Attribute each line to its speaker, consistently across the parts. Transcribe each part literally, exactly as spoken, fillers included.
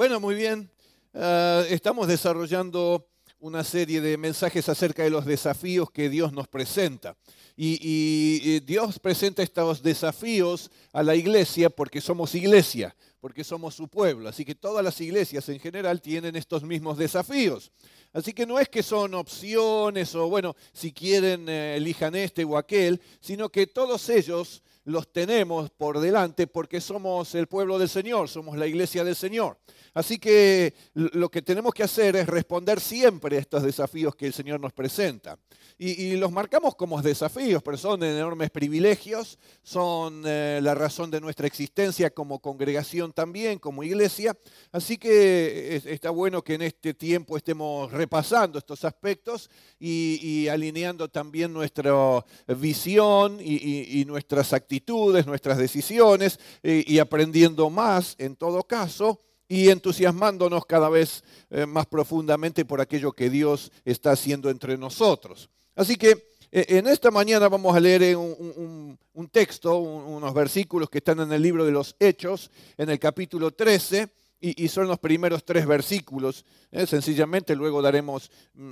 Speaker 1: Bueno, muy bien. Uh, estamos desarrollando una serie de mensajes acerca de los desafíos que Dios nos presenta. Y, y, y Dios presenta estos desafíos a la iglesia porque somos iglesia, porque somos su pueblo. Así que todas las iglesias en general tienen estos mismos desafíos. Así que no es que son opciones o, bueno, si quieren eh, elijan este o aquel, sino que todos ellos los tenemos por delante porque somos el pueblo del Señor, somos la iglesia del Señor. Así que lo que tenemos que hacer es responder siempre a estos desafíos que el Señor nos presenta. Y, y los marcamos como desafíos, pero son enormes privilegios, son eh, la razón de nuestra existencia como congregación también, como iglesia. Así que es, está bueno que en este tiempo estemos repasando estos aspectos y, y alineando también nuestra visión y, y, y nuestras actitudes, nuestras decisiones y, y aprendiendo más en todo caso. Y entusiasmándonos cada vez eh, más profundamente por aquello que Dios está haciendo entre nosotros. Así que eh, en esta mañana vamos a leer un, un, un texto, un, unos versículos que están en el libro de los Hechos, en el capítulo trece, y, y son los primeros tres versículos. Eh, sencillamente luego daremos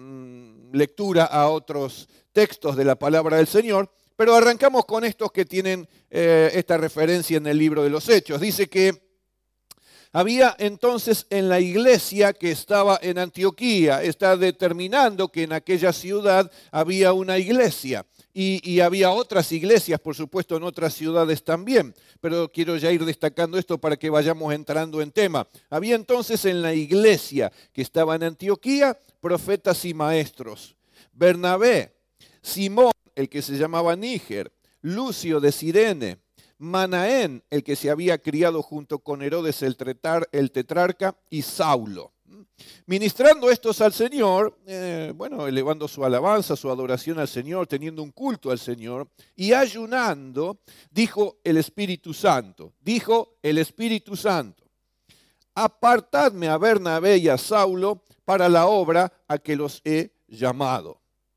Speaker 1: mmm, lectura a otros textos de la palabra del Señor, pero arrancamos con estos que tienen eh, esta referencia en el libro de los Hechos. Dice que había entonces en la iglesia que estaba en Antioquía, está determinando que en aquella ciudad había una iglesia y, y había otras iglesias, por supuesto, en otras ciudades también, pero quiero ya ir destacando esto para que vayamos entrando en tema. Había entonces en la iglesia que estaba en Antioquía profetas y maestros: Bernabé, Simón, el que se llamaba Níger, Lucio de Cirene, Manaén, el que se había criado junto con Herodes el, tretar, el tetrarca, y Saulo. Ministrando estos al Señor, eh, bueno, elevando su alabanza, su adoración al Señor, teniendo un culto al Señor, y ayunando, dijo el Espíritu Santo, dijo el Espíritu Santo, apartadme a Bernabé y a Saulo para la obra a que los he llamado.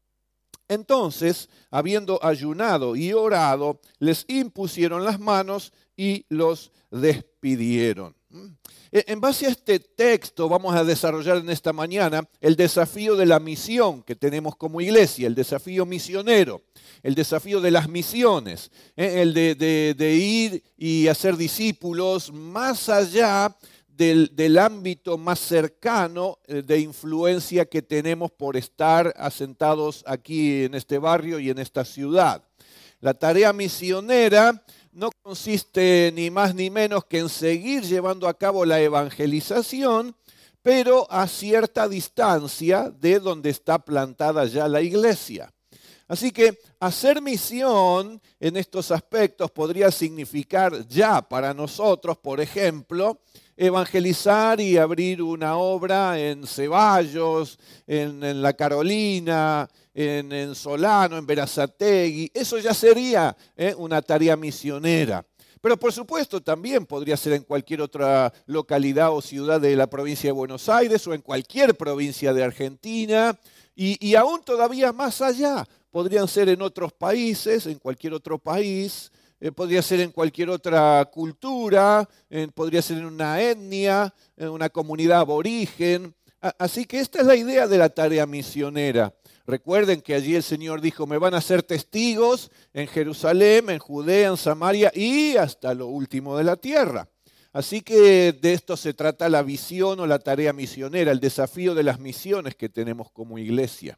Speaker 1: Entonces, habiendo ayunado y orado, les impusieron las manos y los despidieron. En base a este texto vamos a desarrollar en esta mañana el desafío de la misión que tenemos como iglesia, el desafío misionero, el desafío de las misiones, el de, de, de ir y hacer discípulos más allá Del, del ámbito más cercano de influencia que tenemos por estar asentados aquí en este barrio y en esta ciudad. La tarea misionera no consiste ni más ni menos que en seguir llevando a cabo la evangelización, pero a cierta distancia de donde está plantada ya la iglesia. Así que hacer misión en estos aspectos podría significar ya para nosotros, por ejemplo, evangelizar y abrir una obra en Ceballos, en, en La Carolina, en, en Solano, en Berazategui. Eso ya sería eh, una tarea misionera. Pero por supuesto también podría ser en cualquier otra localidad o ciudad de la provincia de Buenos Aires o en cualquier provincia de Argentina y, y aún todavía más allá. Podrían ser en otros países, en cualquier otro país. Eh, podría ser en cualquier otra cultura, eh, podría ser en una etnia, en una comunidad aborigen. A- así que esta es la idea de la tarea misionera. Recuerden que allí el Señor dijo, me van a ser testigos en Jerusalén, en Judea, en Samaria y hasta lo último de la tierra. Así que de esto se trata la visión o la tarea misionera, el desafío de las misiones que tenemos como iglesia.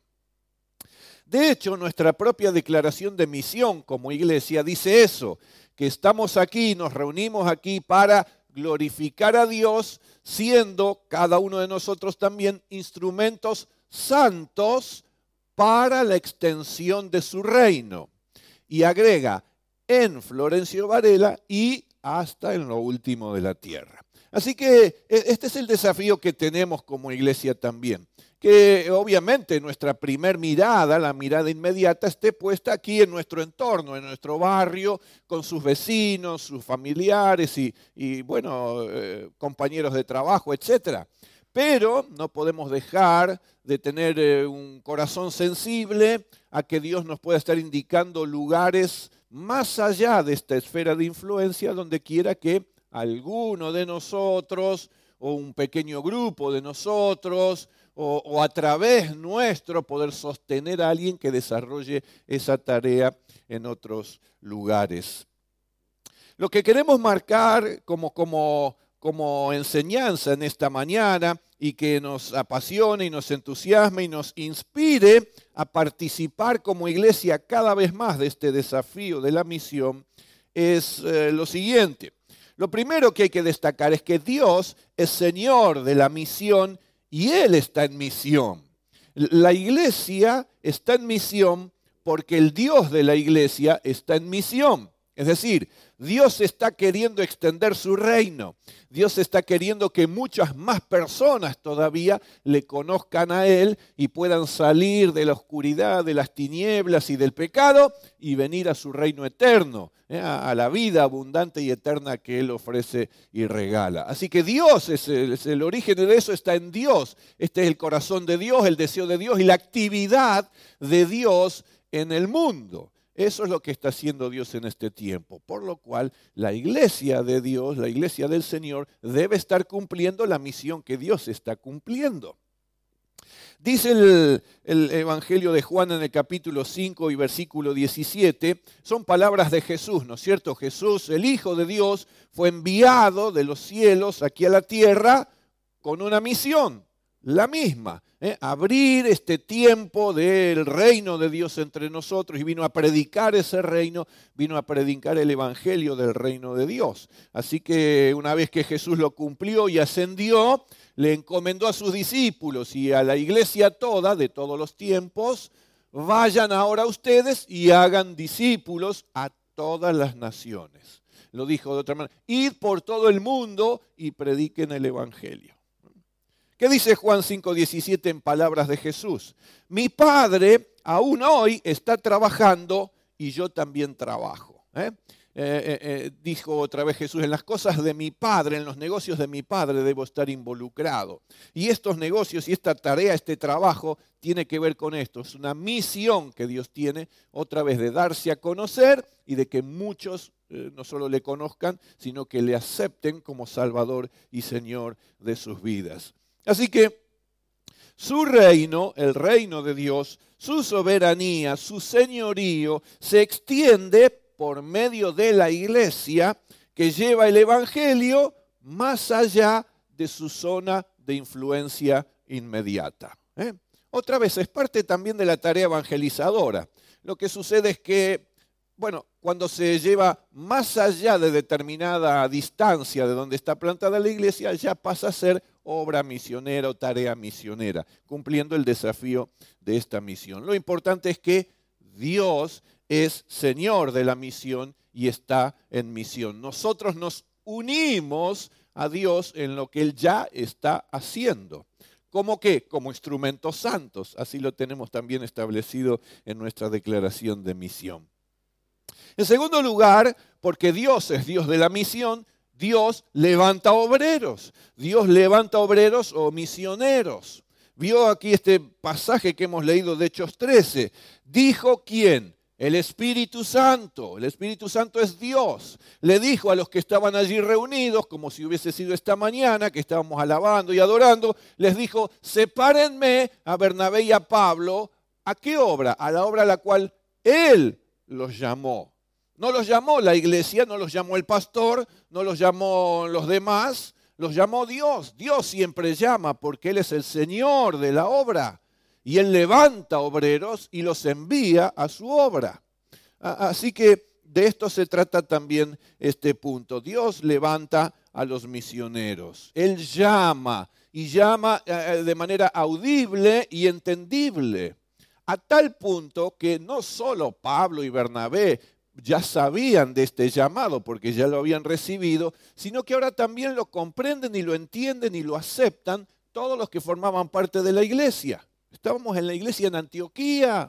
Speaker 1: De hecho, nuestra propia declaración de misión como iglesia dice eso, que estamos aquí, nos reunimos aquí para glorificar a Dios, siendo cada uno de nosotros también instrumentos santos para la extensión de su reino. Y agrega, en Florencio Varela y hasta en lo último de la tierra. Así que este es el desafío que tenemos como iglesia también. Que obviamente nuestra primer mirada, la mirada inmediata, esté puesta aquí en nuestro entorno, en nuestro barrio, con sus vecinos, sus familiares y, y bueno, eh, compañeros de trabajo, etcétera. Pero no podemos dejar de tener eh, un corazón sensible a que Dios nos pueda estar indicando lugares más allá de esta esfera de influencia, donde quiera que alguno de nosotros o un pequeño grupo de nosotros, o, o a través nuestro poder sostener a alguien que desarrolle esa tarea en otros lugares. Lo que queremos marcar como, como, como enseñanza en esta mañana y que nos apasione y nos entusiasme y nos inspire a participar como iglesia cada vez más de este desafío de la misión es eh, lo siguiente. Lo primero que hay que destacar es que Dios es Señor de la misión y Él está en misión. La iglesia está en misión porque el Dios de la iglesia está en misión. Es decir, Dios está queriendo extender su reino. Dios está queriendo que muchas más personas todavía le conozcan a Él y puedan salir de la oscuridad, de las tinieblas y del pecado y venir a su reino eterno, ¿eh? a la vida abundante y eterna que Él ofrece y regala. Así que Dios es el, es el origen de eso, está en Dios. Este es el corazón de Dios, el deseo de Dios y la actividad de Dios en el mundo. Eso es lo que está haciendo Dios en este tiempo, por lo cual la iglesia de Dios, la iglesia del Señor, debe estar cumpliendo la misión que Dios está cumpliendo. Dice el, el Evangelio de Juan en el capítulo cinco y versículo diecisiete, son palabras de Jesús, ¿no es cierto? Jesús, el Hijo de Dios, fue enviado de los cielos aquí a la tierra con una misión, la misma. ¿Eh? Abrir este tiempo del reino de Dios entre nosotros y vino a predicar ese reino, vino a predicar el evangelio del reino de Dios. Así que una vez que Jesús lo cumplió y ascendió, le encomendó a sus discípulos y a la iglesia toda de todos los tiempos, vayan ahora ustedes y hagan discípulos a todas las naciones. Lo dijo de otra manera, id por todo el mundo y prediquen el evangelio. ¿Qué dice Juan cinco diecisiete en palabras de Jesús? Mi Padre aún hoy está trabajando y yo también trabajo. ¿eh? Eh, eh, eh, dijo otra vez Jesús, en las cosas de mi Padre, en los negocios de mi Padre debo estar involucrado. Y estos negocios y esta tarea, este trabajo, tiene que ver con esto. Es una misión que Dios tiene, otra vez, de darse a conocer y de que muchos eh, no solo le conozcan, sino que le acepten como Salvador y Señor de sus vidas. Así que su reino, el reino de Dios, su soberanía, su señorío, se extiende por medio de la iglesia que lleva el evangelio más allá de su zona de influencia inmediata. ¿eh? Otra vez, es parte también de la tarea evangelizadora. Lo que sucede es que, bueno, cuando se lleva más allá de determinada distancia de donde está plantada la iglesia, ya pasa a ser obra misionera o tarea misionera, cumpliendo el desafío de esta misión. Lo importante es que Dios es Señor de la misión y está en misión. Nosotros nos unimos a Dios en lo que Él ya está haciendo. ¿Cómo qué? Como instrumentos santos. Así lo tenemos también establecido en nuestra declaración de misión. En segundo lugar, porque Dios es Dios de la misión, Dios levanta obreros. Dios levanta obreros o misioneros. Vio aquí este pasaje que hemos leído de Hechos trece. ¿Dijo quién? El Espíritu Santo. El Espíritu Santo es Dios. Le dijo a los que estaban allí reunidos, como si hubiese sido esta mañana, que estábamos alabando y adorando, les dijo, sepárenme a Bernabé y a Pablo. ¿A qué obra? A la obra a la cual Él los llamó. No los llamó la iglesia, no los llamó el pastor, no los llamó los demás, los llamó Dios. Dios siempre llama porque Él es el Señor de la obra. Y Él levanta obreros y los envía a su obra. Así que de esto se trata también este punto. Dios levanta a los misioneros. Él llama y llama de manera audible y entendible. A tal punto que no solo Pablo y Bernabé ya sabían de este llamado porque ya lo habían recibido, sino que ahora también lo comprenden y lo entienden y lo aceptan todos los que formaban parte de la iglesia. Estábamos en la iglesia en Antioquía.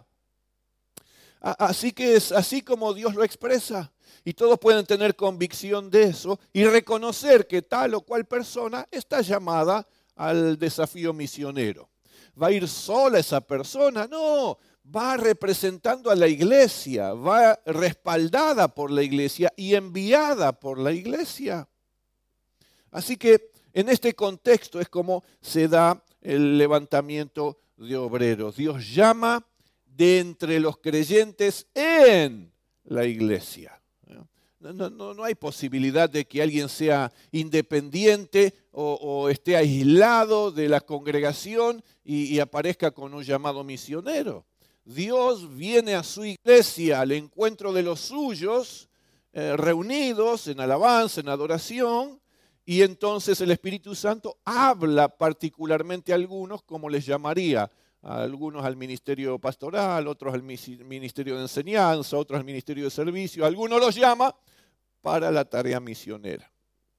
Speaker 1: Así que es así como Dios lo expresa. Y todos pueden tener convicción de eso y reconocer que tal o cual persona está llamada al desafío misionero. ¿Va a ir sola esa persona? No. Va representando a la iglesia, va respaldada por la iglesia y enviada por la iglesia. Así que En este contexto es como se da el levantamiento de obreros. Dios llama de entre los creyentes en la iglesia. No, no, no, no hay posibilidad de que alguien sea independiente o, o esté aislado de la congregación y, y aparezca con un llamado misionero. Dios viene a su iglesia, al encuentro de los suyos, eh, reunidos en alabanza, en adoración, y entonces el Espíritu Santo habla particularmente a algunos, como les llamaría, a algunos al ministerio pastoral, otros al ministerio de enseñanza, otros al ministerio de servicio, algunos los llama para la tarea misionera.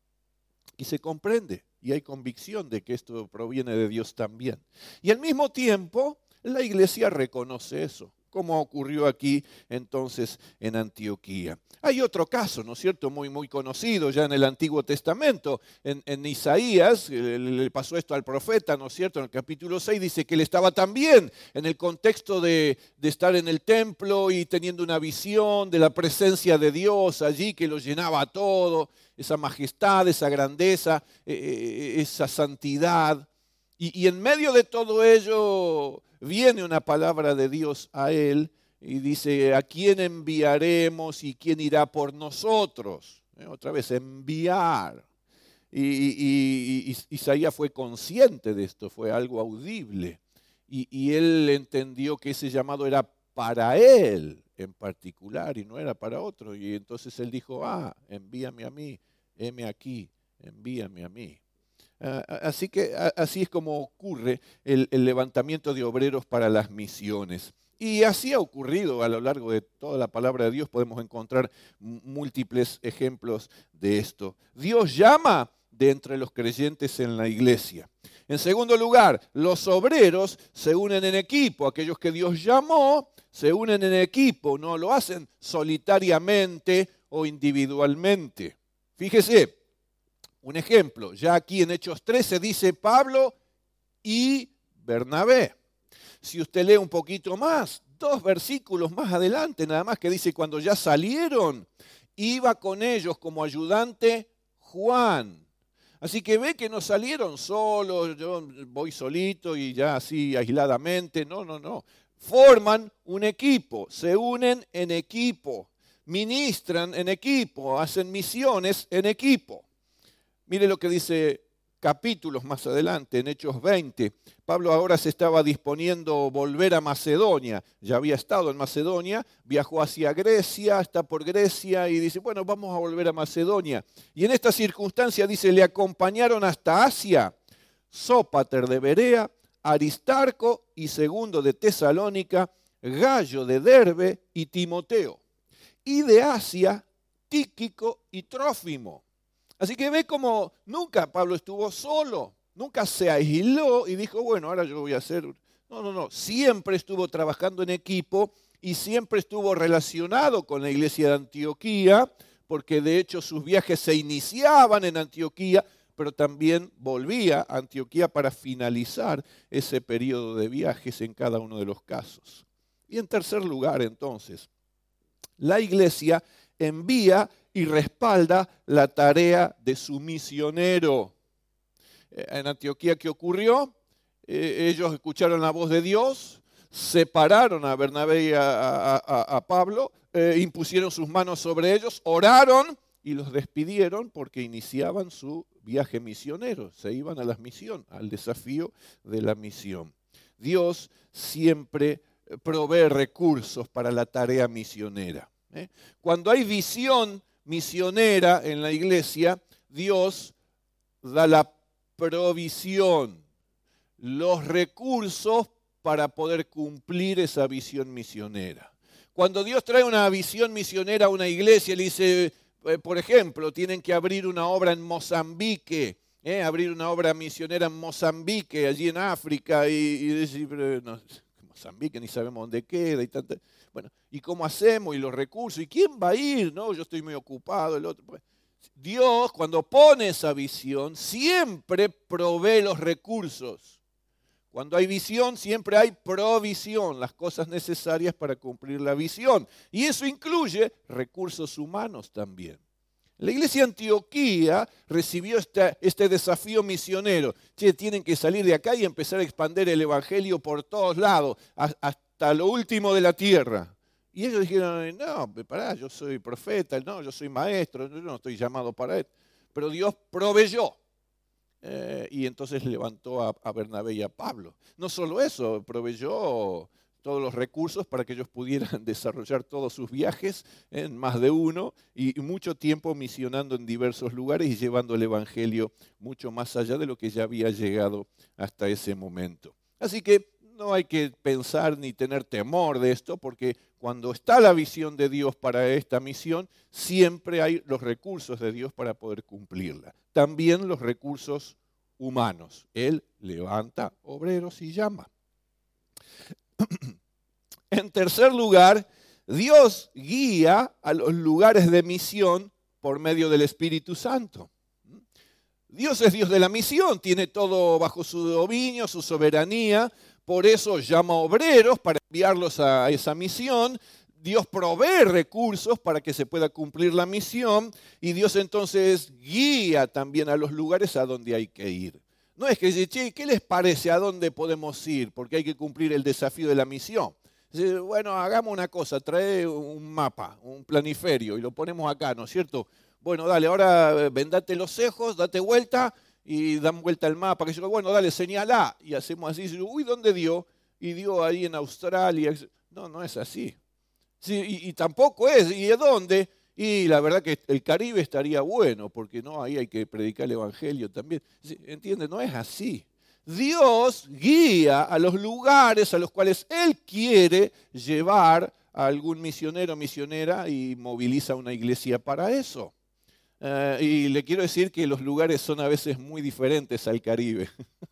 Speaker 1: Y se comprende, y hay convicción de que esto proviene de Dios también. Y al mismo tiempo, la iglesia reconoce eso, como ocurrió aquí entonces en Antioquía. Hay otro caso, ¿no es cierto?, muy, muy conocido ya en el Antiguo Testamento. En, en Isaías, le, le pasó esto al profeta, ¿no es cierto?, en el capítulo seis dice que él estaba también en el contexto de, de estar en el templo y teniendo una visión de la presencia de Dios allí que lo llenaba todo, esa majestad, esa grandeza, eh, esa santidad. Y, y en medio de todo ello viene una palabra de Dios a él y dice, ¿a quién enviaremos y quién irá por nosotros? Eh, otra vez, enviar. Y, y, y, y Isaías fue consciente de esto, fue algo audible. Y, y él entendió que ese llamado era para él en particular y no era para otro. Y entonces él dijo, ah, envíame a mí, heme aquí, envíame a mí. Uh, así que así es como ocurre el, el levantamiento de obreros para las misiones. Y así ha ocurrido a lo largo de toda la palabra de Dios. Podemos encontrar múltiples ejemplos de esto. Dios llama de entre los creyentes en la iglesia. En segundo lugar, los obreros se unen en equipo. Aquellos que Dios llamó se unen en equipo, no lo hacen solitariamente o individualmente. Fíjese. Un ejemplo, ya aquí en Hechos trece dice Pablo y Bernabé. Si usted lee un poquito más, dos versículos más adelante, nada más que dice, cuando ya salieron, iba con ellos como ayudante Juan. Así que ve que no salieron solos, yo voy solito y ya así aisladamente. No, no, no. Forman un equipo, se unen en equipo, ministran en equipo, hacen misiones en equipo. Mire lo que dice capítulos más adelante, en Hechos veinte. Pablo ahora se estaba disponiendo a volver a Macedonia. Ya había estado en Macedonia, viajó hacia Grecia, está por Grecia y dice, bueno, vamos a volver a Macedonia. Y en esta circunstancia, dice, le acompañaron hasta Asia, Sópater de Berea, Aristarco y Segundo de Tesalónica, Gallo de Derbe y Timoteo. Y de Asia, Tíquico y Trófimo. Así que ve como nunca Pablo estuvo solo, nunca se aisló y dijo, bueno, ahora yo voy a hacer... No, no, no, siempre estuvo trabajando en equipo y siempre estuvo relacionado con la iglesia de Antioquía, porque de hecho sus viajes se iniciaban en Antioquía, pero también volvía a Antioquía para finalizar ese periodo de viajes en cada uno de los casos. Y en tercer lugar, entonces, la iglesia envía y respalda la tarea de su misionero. En Antioquía, ¿qué ocurrió? Eh, ellos escucharon la voz de Dios, separaron a Bernabé y a, a, a, a Pablo, eh, impusieron sus manos sobre ellos, oraron y los despidieron porque iniciaban su viaje misionero. Se iban a la misión, al desafío de la misión. Dios siempre provee recursos para la tarea misionera. ¿eh? Cuando hay visión misionera en la iglesia, Dios da la provisión, los recursos para poder cumplir esa visión misionera. Cuando Dios trae una visión misionera a una iglesia, le dice, eh, por ejemplo, tienen que abrir una obra en Mozambique, eh, abrir una obra misionera en Mozambique, allí en África, y, y decir, pero no, Mozambique ni sabemos dónde queda y tanta... Bueno, ¿y cómo hacemos? Y los recursos, ¿y quién va a ir? No, yo estoy muy ocupado, el otro. Dios, cuando pone esa visión, siempre provee los recursos. Cuando hay visión, siempre hay provisión, las cosas necesarias para cumplir la visión. Y eso incluye recursos humanos también. La iglesia de Antioquía recibió este, este desafío misionero. Che, tienen que salir de acá y empezar a expandir el evangelio por todos lados, hasta lo último de la tierra. Y ellos dijeron, no, pará, yo soy profeta, no, yo soy maestro, yo no estoy llamado para esto. Pero Dios proveyó. Eh, y entonces levantó a, a Bernabé y a Pablo. No solo eso, proveyó todos los recursos para que ellos pudieran desarrollar todos sus viajes en más de uno y mucho tiempo misionando en diversos lugares y llevando el evangelio mucho más allá de lo que ya había llegado hasta ese momento. Así que no hay que pensar ni tener temor de esto, porque cuando está la visión de Dios para esta misión, siempre hay los recursos de Dios para poder cumplirla. También los recursos humanos. Él levanta obreros y llama. En tercer lugar, Dios guía a los lugares de misión por medio del Espíritu Santo. Dios es Dios de la misión, tiene todo bajo su dominio, su soberanía, por eso llama obreros para enviarlos a esa misión. Dios provee recursos para que se pueda cumplir la misión y Dios entonces guía también a los lugares a donde hay que ir. No es que dice, che, ¿qué les parece a dónde podemos ir? Porque hay que cumplir el desafío de la misión. Dice, bueno, hagamos una cosa, trae un mapa, un planiferio y lo ponemos acá, ¿no es cierto? Bueno, dale, ahora vendate los cejos, date vuelta y dan vuelta al mapa. Que yo, bueno, dale, señalá. Y hacemos así, y, uy, ¿dónde dio? Y dio ahí en Australia. No, no es así. Sí, y, y tampoco es, ¿y de dónde? Y la verdad que el Caribe estaría bueno, porque no, ahí hay que predicar el evangelio también. ¿Entiendes? No es así. Dios guía a los lugares a los cuales Él quiere llevar a algún misionero o misionera y moviliza una iglesia para eso. Uh, y le quiero decir que los lugares son a veces muy diferentes al Caribe.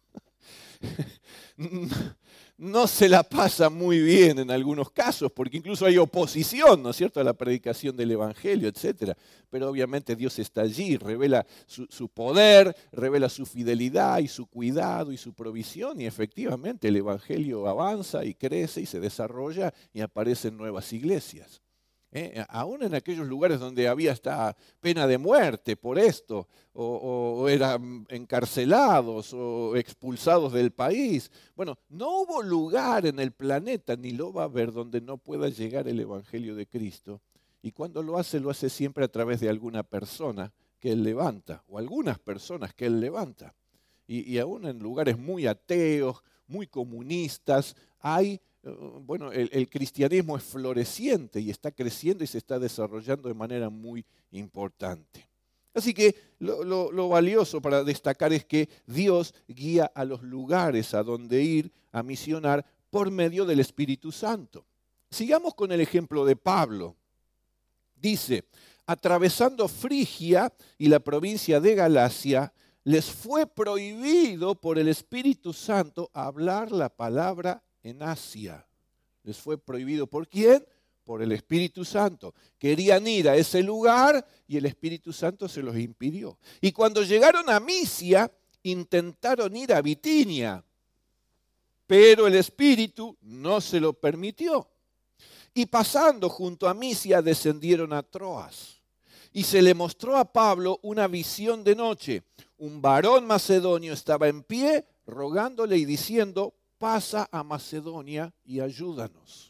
Speaker 1: No se la pasa muy bien en algunos casos, porque incluso hay oposición, ¿no es cierto?, a la predicación del Evangelio, etcétera. Pero obviamente Dios está allí, revela su, su poder, revela su fidelidad y su cuidado y su provisión, y efectivamente el Evangelio avanza y crece y se desarrolla y aparecen nuevas iglesias. ¿Eh? Aún en aquellos lugares donde había esta pena de muerte por esto, o, o eran encarcelados o expulsados del país. Bueno, no hubo lugar en el planeta, ni lo va a haber, donde no pueda llegar el Evangelio de Cristo. Y cuando lo hace, lo hace siempre a través de alguna persona que Él levanta, o algunas personas que Él levanta. Y, y aún en lugares muy ateos, muy comunistas, hay... Bueno, el, el cristianismo es floreciente y está creciendo y se está desarrollando de manera muy importante. Así que lo, lo, lo valioso para destacar es que Dios guía a los lugares a donde ir a misionar por medio del Espíritu Santo. Sigamos con el ejemplo de Pablo. Dice, atravesando Frigia y la provincia de Galacia, les fue prohibido por el Espíritu Santo hablar la palabra en Asia. Les fue prohibido. ¿Por quién? Por el Espíritu Santo. Querían ir a ese lugar y el Espíritu Santo se los impidió. Y cuando llegaron a Misia, intentaron ir a Bitinia, pero el Espíritu no se lo permitió. Y pasando junto a Misia, descendieron a Troas. Y se le mostró a Pablo una visión de noche. Un varón macedonio estaba en pie, rogándole y diciendo, pasa a Macedonia y ayúdanos.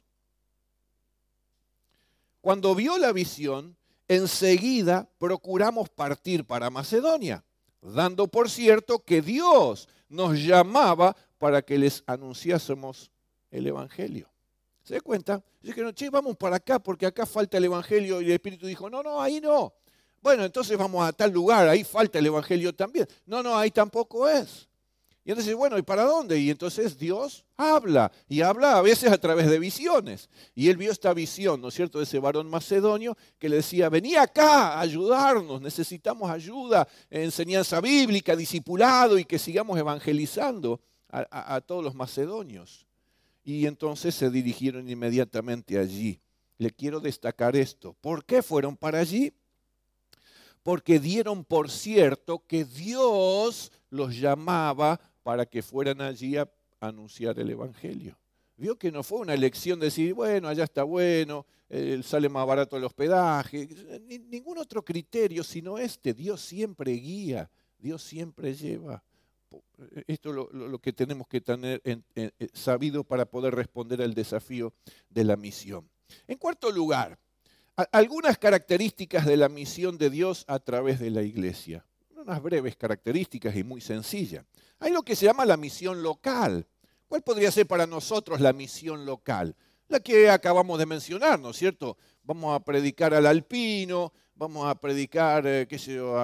Speaker 1: Cuando vio la visión, enseguida procuramos partir para Macedonia, dando por cierto que Dios nos llamaba para que les anunciásemos el Evangelio. ¿Se da cuenta? Dijeron, che, vamos para acá porque acá falta el Evangelio, y el Espíritu dijo, no, no, ahí no. Bueno, entonces vamos a tal lugar, ahí falta el Evangelio también. No, no, ahí tampoco es. Y entonces, bueno, ¿y para dónde? Y entonces Dios habla, y habla a veces a través de visiones. Y él vio esta visión, ¿no es cierto?, de ese varón macedonio que le decía, vení acá a ayudarnos, necesitamos ayuda, enseñanza bíblica, discipulado, y que sigamos evangelizando a, a, a todos los macedonios. Y entonces se dirigieron inmediatamente allí. Le quiero destacar esto. ¿Por qué fueron para allí? Porque dieron por cierto que Dios los llamaba para que fueran allí a anunciar el Evangelio. Vio que no fue una elección de decir, bueno, allá está bueno, eh, sale más barato el hospedaje, ni, ningún otro criterio sino este. Dios siempre guía, Dios siempre lleva. Esto es lo, lo, lo que tenemos que tener en, en, sabido para poder responder al desafío de la misión. En cuarto lugar, a, algunas características de la misión de Dios a través de la iglesia. Unas breves características y muy sencillas. Hay lo que se llama la misión local. ¿Cuál podría ser para nosotros la misión local? La que acabamos de mencionar, ¿no es cierto? Vamos a predicar al alpino, vamos a predicar, eh, qué sé yo,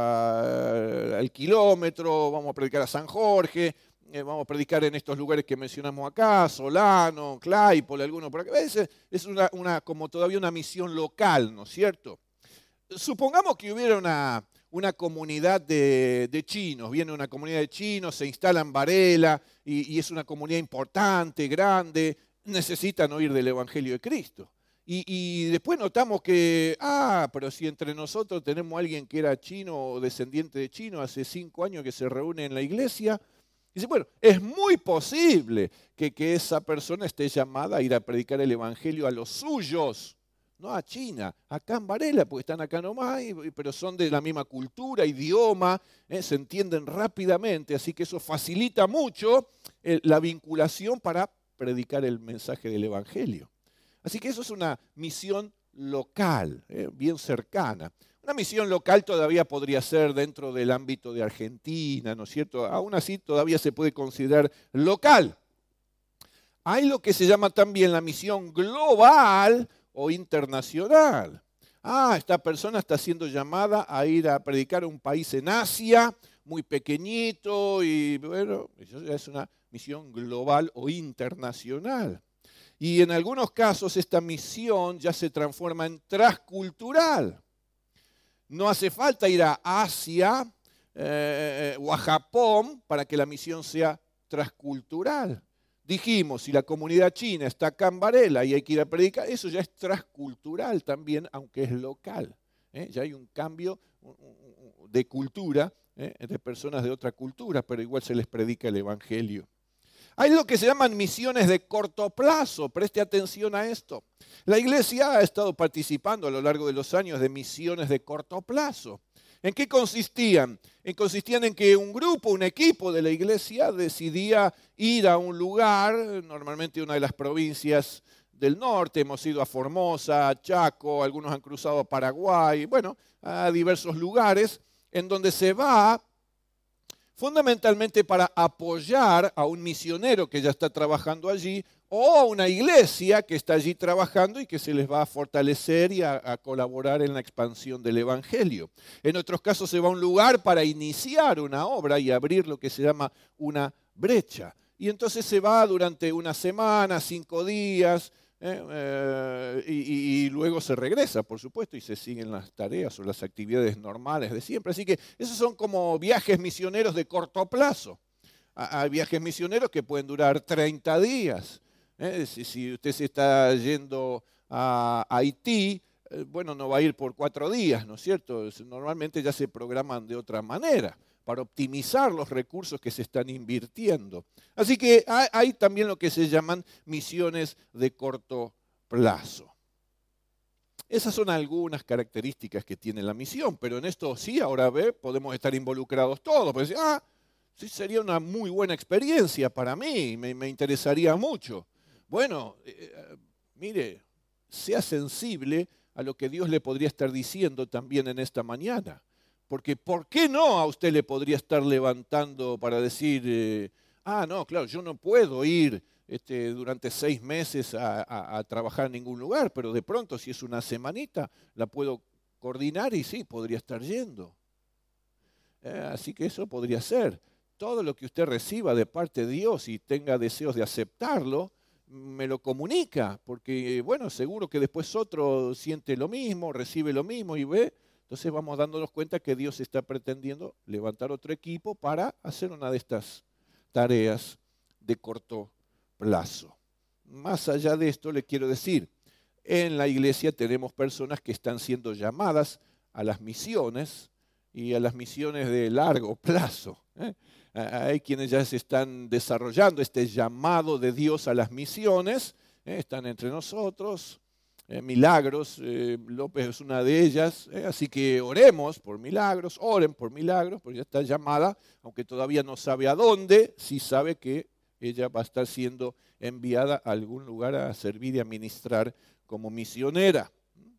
Speaker 1: a, al kilómetro, vamos a predicar a San Jorge, eh, vamos a predicar en estos lugares que mencionamos acá, Solano, Claypole, alguno por acá. Es, es una, una, como todavía una misión local, ¿no es cierto? Supongamos que hubiera una, una comunidad de, de chinos, viene una comunidad de chinos, se instala en Varela y, y es una comunidad importante, grande, necesitan oír del Evangelio de Cristo. Y, y después notamos que, ah, pero si entre nosotros tenemos a alguien que era chino o descendiente de chino hace cinco años que se reúne en la iglesia, dice, bueno, es muy posible que, que esa persona esté llamada a ir a predicar el Evangelio a los suyos, no a China, acá en Varela, porque están acá nomás, pero son de la misma cultura, idioma, eh, se entienden rápidamente, así que eso facilita mucho eh, la vinculación para predicar el mensaje del Evangelio. Así que eso es una misión local, eh, bien cercana. Una misión local todavía podría ser dentro del ámbito de Argentina, ¿no es cierto? Aún así todavía se puede considerar local. Hay lo que se llama también la misión global o internacional. Ah, esta persona está siendo llamada a ir a predicar a un país en Asia, muy pequeñito, y bueno, eso ya es una misión global o internacional. Y en algunos casos esta misión ya se transforma en transcultural. No hace falta ir a Asia eh, o a Japón para que la misión sea transcultural. Dijimos, si la comunidad china está acá en Varela y hay que ir a predicar, eso ya es transcultural también, aunque es local. ¿eh? Ya hay un cambio de cultura, ¿eh? de personas de otra cultura, pero igual se les predica el Evangelio. Hay lo que se llaman misiones de corto plazo. Preste atención a esto. La iglesia ha estado participando a lo largo de los años de misiones de corto plazo. ¿En qué consistían? Consistían en que un grupo, un equipo de la iglesia decidía ir a un lugar, normalmente una de las provincias del norte. Hemos ido a Formosa, a Chaco, algunos han cruzado a Paraguay, bueno, a diversos lugares en donde se va fundamentalmente para apoyar a un misionero que ya está trabajando allí o a una iglesia que está allí trabajando y que se les va a fortalecer y a, a colaborar en la expansión del Evangelio. En otros casos se va a un lugar para iniciar una obra y abrir lo que se llama una brecha. Y entonces se va durante una semana, cinco días, Eh, eh, y, y luego se regresa, por supuesto, y se siguen las tareas o las actividades normales de siempre. Así que esos son como viajes misioneros de corto plazo. Hay viajes misioneros que pueden durar treinta días. ¿eh? Si, si usted se está yendo a Haití, eh, bueno, no va a ir por cuatro días, ¿no es cierto? Normalmente ya se programan de otra manera, para optimizar los recursos que se están invirtiendo. Así que hay, hay también lo que se llaman misiones de corto plazo. Esas son algunas características que tiene la misión, pero en esto sí, ahora ve, podemos estar involucrados todos. Porque decir, ah, sí, sería una muy buena experiencia para mí, me, me interesaría mucho. Bueno, eh, mire, sea sensible a lo que Dios le podría estar diciendo también en esta mañana. Porque ¿por qué no a usted le podría estar levantando para decir, eh, ah, no, claro, yo no puedo ir este, durante seis meses a, a, a trabajar en ningún lugar, pero de pronto si es una semanita la puedo coordinar y sí, podría estar yendo. Eh, así que eso podría ser. Todo lo que usted reciba de parte de Dios y tenga deseos de aceptarlo, me lo comunica, porque bueno, seguro que después otro siente lo mismo, recibe lo mismo y ve. Entonces vamos dándonos cuenta que Dios está pretendiendo levantar otro equipo para hacer una de estas tareas de corto plazo. Más allá de esto, le quiero decir, en la iglesia tenemos personas que están siendo llamadas a las misiones y a las misiones de largo plazo. ¿eh? Hay quienes ya se están desarrollando este llamado de Dios a las misiones, eh, están entre nosotros. Eh, milagros, eh, López es una de ellas, eh, así que oremos por milagros, oren por milagros, porque ya está llamada, aunque todavía no sabe a dónde, sí sabe que ella va a estar siendo enviada a algún lugar a servir y a ministrar como misionera.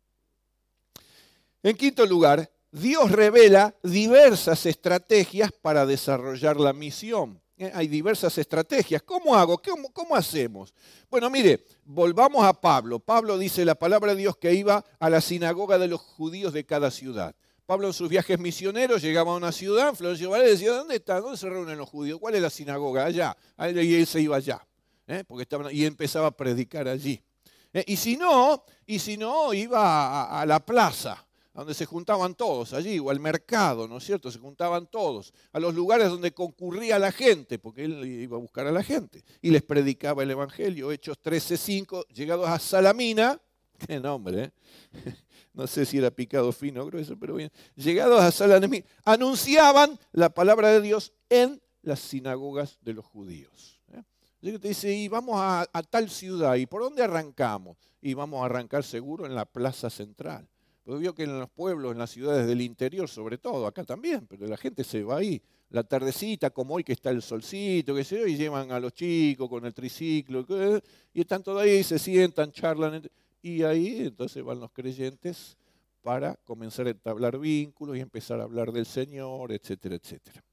Speaker 1: En quinto lugar, Dios revela diversas estrategias para desarrollar la misión. Eh, hay diversas estrategias. ¿Cómo hago? ¿Cómo, ¿Cómo hacemos? Bueno, mire, volvamos a Pablo. Pablo dice la palabra de Dios que iba a la sinagoga de los judíos de cada ciudad. Pablo en sus viajes misioneros llegaba a una ciudad, Florencio Varela decía, ¿dónde está? ¿Dónde se reúnen los judíos? ¿Cuál es la sinagoga? Allá. Y él se iba allá. ¿eh? Porque estaban, y empezaba a predicar allí. Eh, y si no, y si no, iba a, a la plaza, donde se juntaban todos allí, o al mercado, ¿no es cierto? Se juntaban todos, a los lugares donde concurría la gente, porque él iba a buscar a la gente, y les predicaba el Evangelio. Hechos trece cinco, llegados a Salamina, qué nombre, ¿eh? No sé si era picado fino o grueso, pero bien, llegados a Salamina, anunciaban la palabra de Dios en las sinagogas de los judíos. ¿eh? Y te dice, y vamos a, a tal ciudad, ¿y por dónde arrancamos? Y vamos a arrancar seguro en la plaza central. Porque vio que en los pueblos, en las ciudades del interior, sobre todo, acá también, pero la gente se va ahí. La tardecita, como hoy que está el solcito, que se ve, y llevan a los chicos con el triciclo, y están todos ahí, se sientan, charlan, y ahí entonces van los creyentes para comenzar a entablar vínculos y empezar a hablar del Señor, etcétera, etcétera.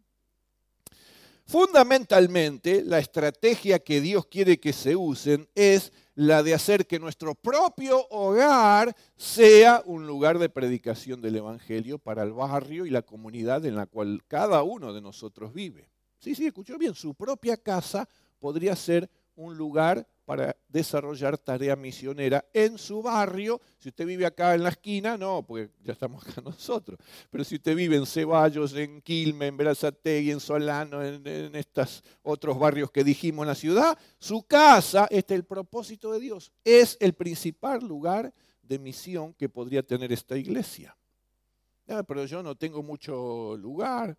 Speaker 1: Fundamentalmente, la estrategia que Dios quiere que se usen es la de hacer que nuestro propio hogar sea un lugar de predicación del Evangelio para el barrio y la comunidad en la cual cada uno de nosotros vive. Sí, sí, escuchó bien, su propia casa podría ser un lugar para desarrollar tarea misionera en su barrio. Si usted vive acá en la esquina, no, porque ya estamos acá nosotros. Pero si usted vive en Ceballos, en Quilmes, en Berazategui, en Solano, en, en estos otros barrios que dijimos en la ciudad, su casa, este es el propósito de Dios, es el principal lugar de misión que podría tener esta iglesia. Ah, pero yo no tengo mucho lugar.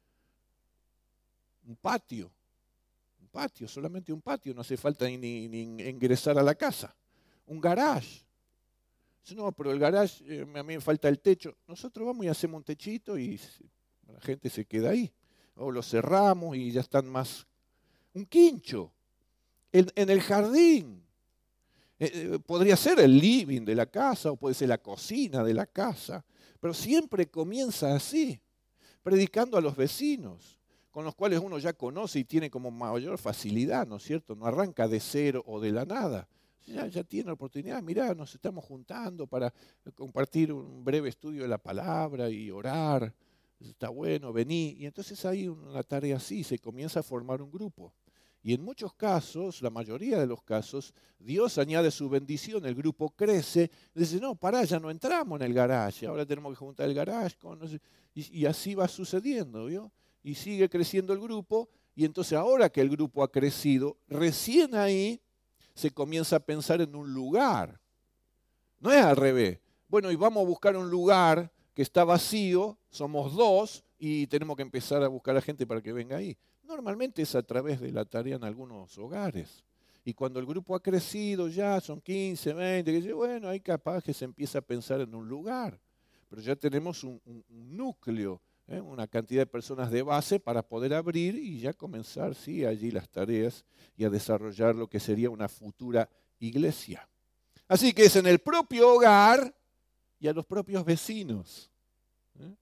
Speaker 1: Un patio. Patio, solamente un patio, no hace falta ni, ni, ni ingresar a la casa. Un garage. No, pero el garage, eh, a mí me falta el techo. Nosotros vamos y hacemos un techito y la gente se queda ahí. O lo cerramos y ya están más. Un quincho. En, en el jardín. Eh, eh, podría ser el living de la casa o puede ser la cocina de la casa. Pero siempre comienza así, predicando a los vecinos, con los cuales uno ya conoce y tiene como mayor facilidad, ¿no es cierto? No arranca de cero o de la nada. Ya, ya tiene la oportunidad, mirá, nos estamos juntando para compartir un breve estudio de la palabra y orar. Está bueno, vení. Y entonces hay una tarea así, se comienza a formar un grupo. Y en muchos casos, la mayoría de los casos, Dios añade su bendición, el grupo crece, dice, no, pará, ya no entramos en el garaje, ahora tenemos que juntar el garaje, con, no sé, y, y así va sucediendo, ¿vio? Y sigue creciendo el grupo, y entonces ahora que el grupo ha crecido, recién ahí se comienza a pensar en un lugar. No es al revés. Bueno, y vamos a buscar un lugar que está vacío, somos dos, y tenemos que empezar a buscar a la gente para que venga ahí. Normalmente es a través de la tarea en algunos hogares. Y cuando el grupo ha crecido ya, son quince, veinte, que dice, bueno, ahí capaz que se empieza a pensar en un lugar. Pero ya tenemos un, un, un núcleo, ¿eh? una cantidad de personas de base para poder abrir y ya comenzar, sí, allí las tareas y a desarrollar lo que sería una futura iglesia. Así que es en el propio hogar y a los propios vecinos. ¿eh?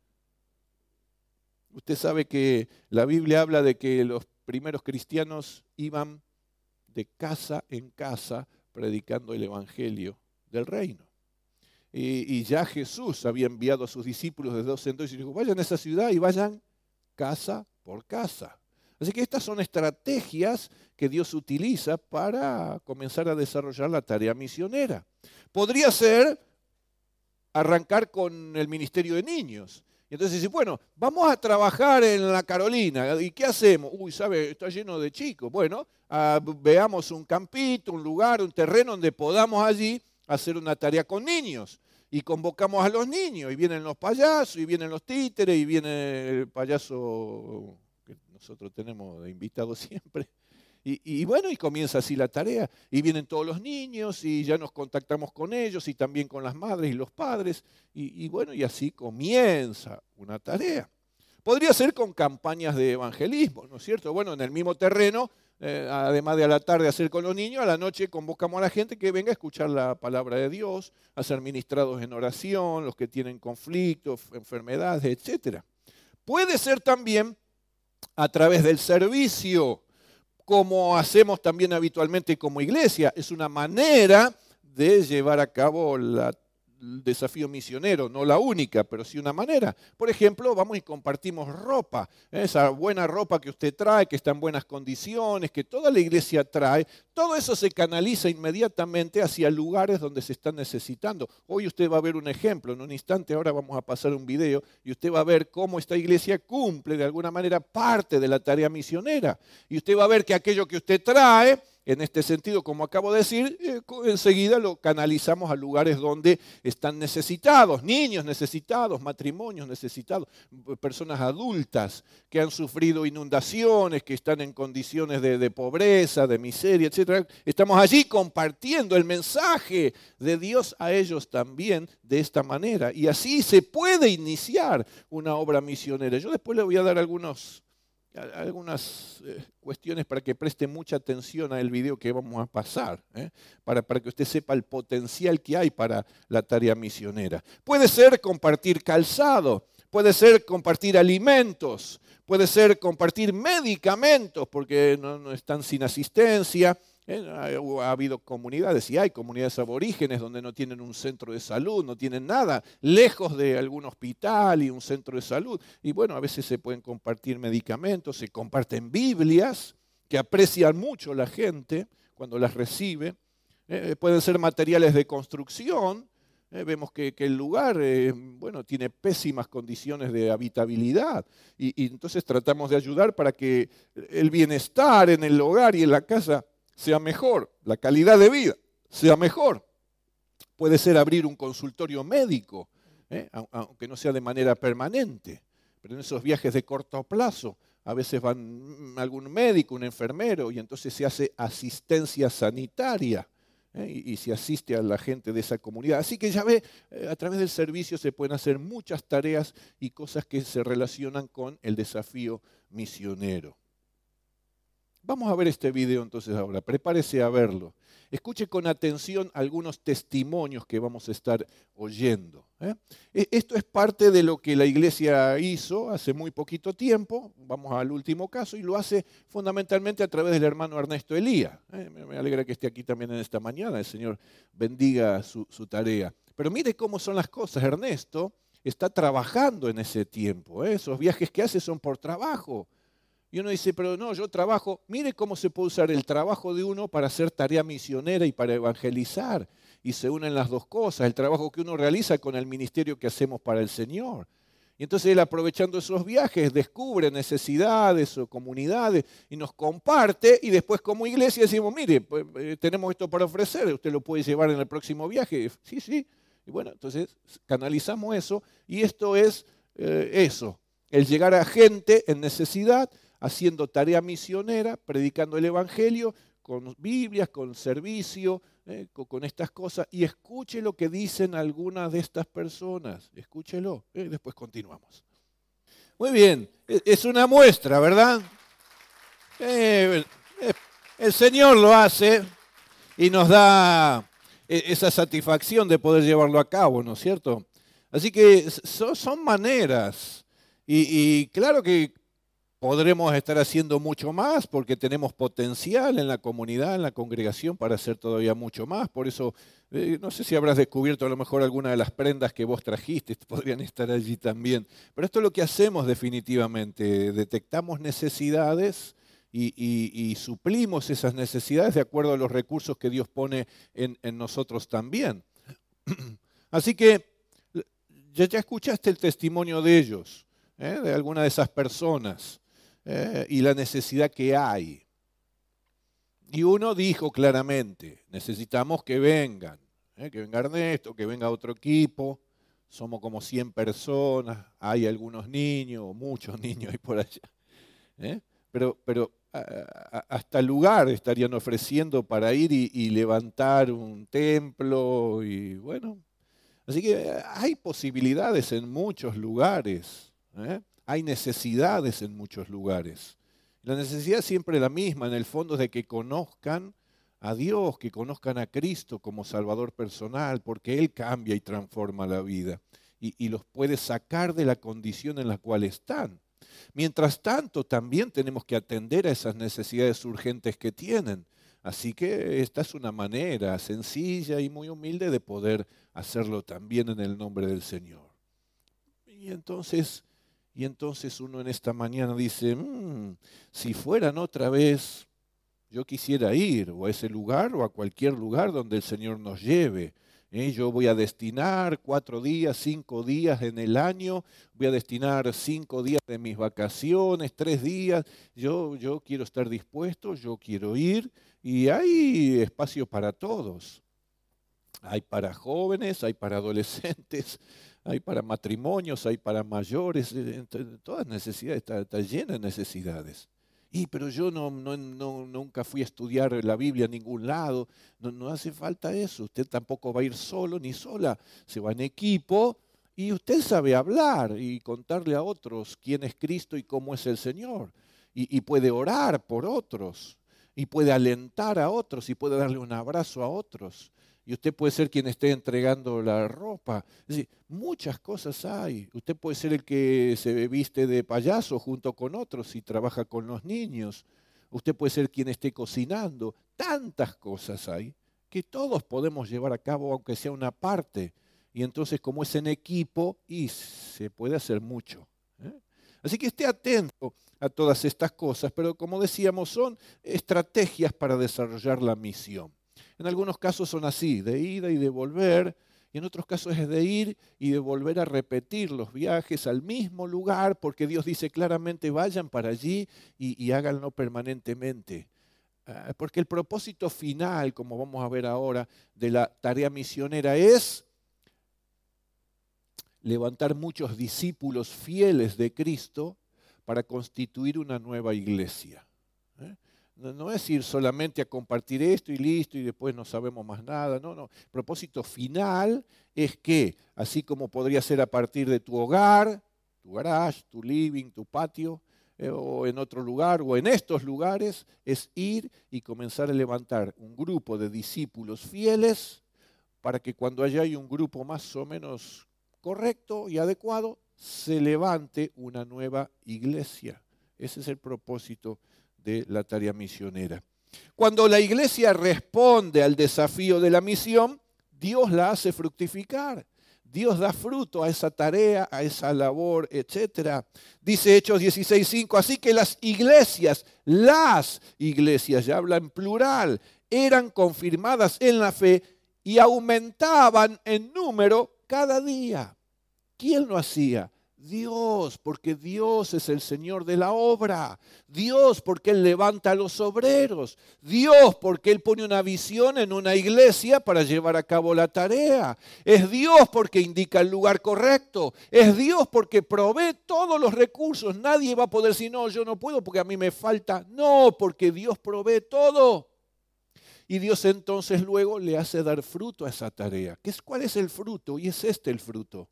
Speaker 1: Usted sabe que la Biblia habla de que los primeros cristianos iban de casa en casa predicando el evangelio del reino. Y, y ya Jesús había enviado a sus discípulos de dos en dos y dijo, vayan a esa ciudad y vayan casa por casa. Así que estas son estrategias que Dios utiliza para comenzar a desarrollar la tarea misionera. Podría ser arrancar con el ministerio de niños. Y entonces dice, bueno, vamos a trabajar en la Carolina. ¿Y qué hacemos? Uy, ¿sabe? Está lleno de chicos. Bueno, uh, veamos un campito, un lugar, un terreno donde podamos allí hacer una tarea con niños. Y convocamos a los niños. Y vienen los payasos, y vienen los títeres, y viene el payaso que nosotros tenemos de invitados siempre. Y, y bueno, y comienza así la tarea. Y vienen todos los niños y ya nos contactamos con ellos y también con las madres y los padres. Y, y bueno, y así comienza una tarea. Podría ser con campañas de evangelismo, ¿no es cierto? Bueno, en el mismo terreno, eh, además de a la tarde hacer con los niños, a la noche convocamos a la gente que venga a escuchar la palabra de Dios, a ser ministrados en oración, los que tienen conflictos, enfermedades, etcétera. Puede ser también a través del servicio, como hacemos también habitualmente como iglesia. Es una manera de llevar a cabo la el desafío misionero, no la única, pero sí una manera. Por ejemplo, vamos y compartimos ropa, esa buena ropa que usted trae, que está en buenas condiciones, que toda la iglesia trae, todo eso se canaliza inmediatamente hacia lugares donde se están necesitando. Hoy usted va a ver un ejemplo, en un instante ahora vamos a pasar un video y usted va a ver cómo esta iglesia cumple de alguna manera parte de la tarea misionera. Y usted va a ver que aquello que usted trae, en este sentido, como acabo de decir, eh, enseguida lo canalizamos a lugares donde están necesitados, niños necesitados, matrimonios necesitados, personas adultas que han sufrido inundaciones, que están en condiciones de, de pobreza, de miseria, etcétera. Estamos allí compartiendo el mensaje de Dios a ellos también de esta manera. Y así se puede iniciar una obra misionera. Yo después le voy a dar algunos... algunas eh, cuestiones para que preste mucha atención al video que vamos a pasar, ¿eh? para, para que usted sepa el potencial que hay para la tarea misionera. Puede ser compartir calzado, puede ser compartir alimentos, puede ser compartir medicamentos, porque no, no están sin asistencia. Eh, ha habido comunidades, y hay comunidades aborígenes donde no tienen un centro de salud, no tienen nada, lejos de algún hospital y un centro de salud. Y bueno, a veces se pueden compartir medicamentos, se comparten Biblias, que aprecian mucho la gente cuando las recibe. Eh, pueden ser materiales de construcción. Eh, vemos que, que el lugar eh, bueno, tiene pésimas condiciones de habitabilidad. Y, y entonces tratamos de ayudar para que el bienestar en el hogar y en la casa sea mejor, la calidad de vida sea mejor. Puede ser abrir un consultorio médico, ¿eh? aunque no sea de manera permanente, pero en esos viajes de corto plazo a veces van algún médico, un enfermero, y entonces se hace asistencia sanitaria, ¿eh? y, y se asiste a la gente de esa comunidad. Así que ya ve, eh, a través del servicio se pueden hacer muchas tareas y cosas que se relacionan con el desafío misionero. Vamos a ver este video entonces ahora, prepárese a verlo. Escuche con atención algunos testimonios que vamos a estar oyendo. ¿eh? Esto es parte de lo que la iglesia hizo hace muy poquito tiempo, vamos al último caso, y lo hace fundamentalmente a través del hermano Ernesto Elía. ¿eh? Me alegra que esté aquí también en esta mañana, el Señor bendiga su, su tarea. Pero mire cómo son las cosas, Ernesto está trabajando en ese tiempo, ¿eh? Esos viajes que hace son por trabajo. Y uno dice, pero no, yo trabajo. Mire cómo se puede usar el trabajo de uno para hacer tarea misionera y para evangelizar. Y se unen las dos cosas, el trabajo que uno realiza con el ministerio que hacemos para el Señor. Y entonces él, aprovechando esos viajes, descubre necesidades o comunidades y nos comparte. Y después como iglesia decimos, mire, pues, eh, tenemos esto para ofrecer, usted lo puede llevar en el próximo viaje. Sí, sí. Y bueno, entonces canalizamos eso. Y esto es eh, eso, el llegar a gente en necesidad, haciendo tarea misionera, predicando el Evangelio, con Biblias, con servicio, eh, con, con estas cosas. Y escuche lo que dicen algunas de estas personas. Escúchelo. Eh, después continuamos. Muy bien. Es una muestra, ¿verdad? Eh, eh, el Señor lo hace y nos da esa satisfacción de poder llevarlo a cabo, ¿no es cierto? Así que son, son maneras. Y, y claro que podremos estar haciendo mucho más porque tenemos potencial en la comunidad, en la congregación para hacer todavía mucho más. Por eso, eh, no sé si habrás descubierto a lo mejor alguna de las prendas que vos trajiste, podrían estar allí también. Pero esto es lo que hacemos definitivamente. Detectamos necesidades y, y, y suplimos esas necesidades de acuerdo a los recursos que Dios pone en, en nosotros también. Así que ya, ya escuchaste el testimonio de ellos, ¿eh? de alguna de esas personas. Eh, y la necesidad que hay. Y uno dijo claramente, necesitamos que vengan, eh, que venga Ernesto, que venga otro equipo, somos como cien personas, hay algunos niños, muchos niños ahí por allá. ¿eh? Pero, pero a- a- hasta lugar estarían ofreciendo para ir y, y levantar un templo y bueno. Así que hay posibilidades en muchos lugares, ¿eh? Hay necesidades en muchos lugares. La necesidad es siempre la misma, en el fondo, es de que conozcan a Dios, que conozcan a Cristo como Salvador personal, porque Él cambia y transforma la vida y, y los puede sacar de la condición en la cual están. Mientras tanto, también tenemos que atender a esas necesidades urgentes que tienen. Así que esta es una manera sencilla y muy humilde de poder hacerlo también en el nombre del Señor. Y entonces, y entonces uno en esta mañana dice, "Mm, si fueran otra vez, yo quisiera ir o a ese lugar o a cualquier lugar donde el Señor nos lleve. ¿eh? Yo voy a destinar cuatro días, cinco días en el año, voy a destinar cinco días de mis vacaciones, tres días. Yo, yo quiero estar dispuesto, yo quiero ir y hay espacio para todos. Hay para jóvenes, hay para adolescentes, hay para matrimonios, hay para mayores, eh, ent- todas necesidades, está, está llena de necesidades. Y pero yo no, no- no- nunca fui a estudiar la Biblia a ningún lado. No, no hace falta eso. Usted tampoco va a ir solo ni sola. Se va en equipo y usted sabe hablar y contarle a otros quién es Cristo y cómo es el Señor. Y, y puede orar por otros. Y puede alentar a otros y puede darle un abrazo a otros y usted puede ser quien esté entregando la ropa. Es decir, muchas cosas hay. Usted puede ser el que se viste de payaso junto con otros y trabaja con los niños. Usted puede ser quien esté cocinando. Tantas cosas hay que todos podemos llevar a cabo, aunque sea una parte. Y entonces, como es en equipo, y se puede hacer mucho. ¿eh? Así que esté atento a todas estas cosas, pero como decíamos, son estrategias para desarrollar la misión. En algunos casos son así, de ida y de volver, y en otros casos es de ir y de volver a repetir los viajes al mismo lugar, porque Dios dice claramente, vayan para allí y, y háganlo permanentemente. Ah, Porque el propósito final, como vamos a ver ahora, de la tarea misionera es levantar muchos discípulos fieles de Cristo para constituir una nueva iglesia. ¿eh? No, no es ir solamente a compartir esto y listo y después no sabemos más nada. No, no. El propósito final es que, así como podría ser a partir de tu hogar, tu garage, tu living, tu patio, eh, o en otro lugar, o en estos lugares, es ir y comenzar a levantar un grupo de discípulos fieles para que cuando haya un grupo más o menos correcto y adecuado, se levante una nueva iglesia. Ese es el propósito de la tarea misionera. Cuando la iglesia responde al desafío de la misión, Dios la hace fructificar. Dios da fruto a esa tarea, a esa labor, etcétera. Dice Hechos dieciséis cinco, así que las iglesias, las iglesias, ya habla en plural, eran confirmadas en la fe y aumentaban en número cada día. ¿Quién lo hacía? Dios, porque Dios es el Señor de la obra. Dios, porque Él levanta a los obreros. Dios, porque Él pone una visión en una iglesia para llevar a cabo la tarea. Es Dios porque indica el lugar correcto. Es Dios porque provee todos los recursos. Nadie va a poder decir, no, yo no puedo porque a mí me falta. No, porque Dios provee todo. Y Dios entonces luego le hace dar fruto a esa tarea. ¿Qué es, ¿Cuál es el fruto? Y es este el fruto.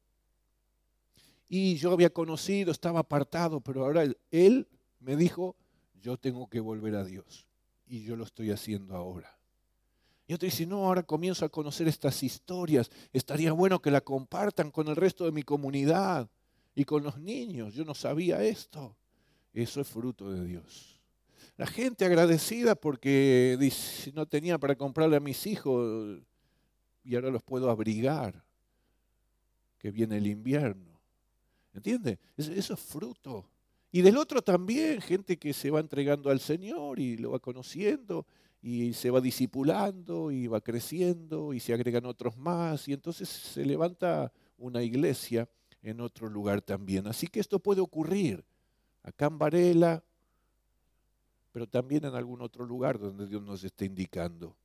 Speaker 1: Y yo había conocido, estaba apartado, pero ahora él, él me dijo, yo tengo que volver a Dios. Y yo lo estoy haciendo ahora. Y otro dice, no, ahora comienzo a conocer estas historias. Estaría bueno que la compartan con el resto de mi comunidad y con los niños. Yo no sabía esto. Eso es fruto de Dios. La gente agradecida porque dice, no tenía para comprarle a mis hijos y ahora los puedo abrigar, que viene el invierno. ¿Entiende? Eso es fruto. Y del otro también, gente que se va entregando al Señor y lo va conociendo y se va discipulando y va creciendo y se agregan otros más y entonces se levanta una iglesia en otro lugar también. Así que esto puede ocurrir acá en Varela, pero también en algún otro lugar donde Dios nos esté indicando.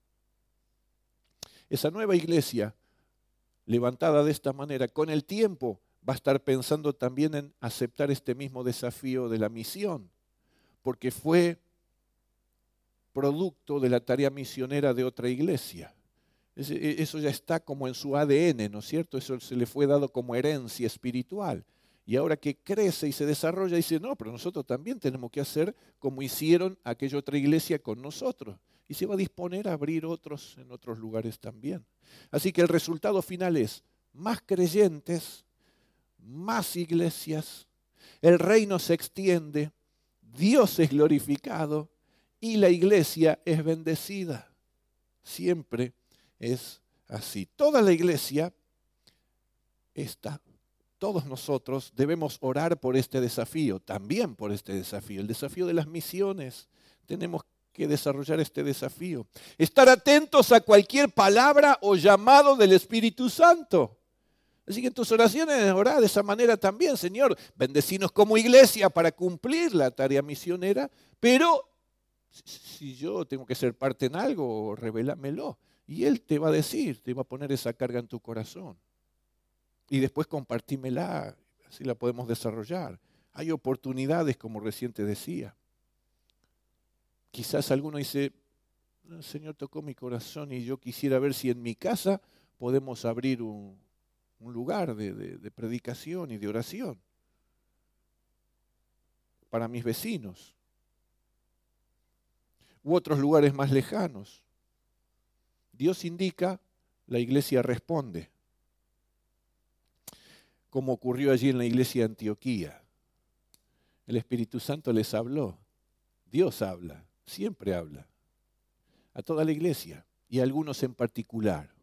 Speaker 1: Esa nueva iglesia, levantada de esta manera, con el tiempo va a estar pensando también en aceptar este mismo desafío de la misión, porque fue producto de la tarea misionera de otra iglesia. Eso ya está como en su A D N, ¿no es cierto? Eso se le fue dado como herencia espiritual. Y ahora que crece y se desarrolla, dice, no, pero nosotros también tenemos que hacer como hicieron aquella otra iglesia con nosotros. Y se va a disponer a abrir otros en otros lugares también. Así que el resultado final es más creyentes, más iglesias, el reino se extiende, Dios es glorificado y la iglesia es bendecida. Siempre es así. Toda la iglesia está, todos nosotros debemos orar por este desafío, también por este desafío, el desafío de las misiones. Tenemos que desarrollar este desafío. Estar atentos a cualquier palabra o llamado del Espíritu Santo. Así que en tus oraciones orá de esa manera también, Señor, bendecinos como iglesia para cumplir la tarea misionera, pero si yo tengo que ser parte en algo, revélamelo. Y Él te va a decir, te va a poner esa carga en tu corazón. Y después compartímela, así la podemos desarrollar. Hay oportunidades, como recién te decía. Quizás alguno dice, el Señor tocó mi corazón y yo quisiera ver si en mi casa podemos abrir un, un lugar de, de, de predicación y de oración para mis vecinos u otros lugares más lejanos. Dios indica, la iglesia responde, como ocurrió allí en la iglesia de Antioquía. El Espíritu Santo les habló, Dios habla, siempre habla, a toda la iglesia y a algunos en particular.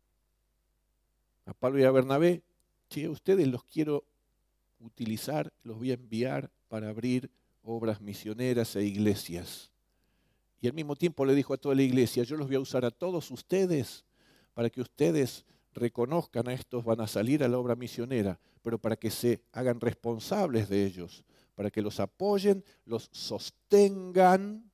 Speaker 1: A Pablo y a Bernabé, che, ustedes los quiero utilizar, los voy a enviar para abrir obras misioneras e iglesias. Y al mismo tiempo le dijo a toda la iglesia, yo los voy a usar a todos ustedes para que ustedes reconozcan a estos, van a salir a la obra misionera, pero para que se hagan responsables de ellos, para que los apoyen, los sostengan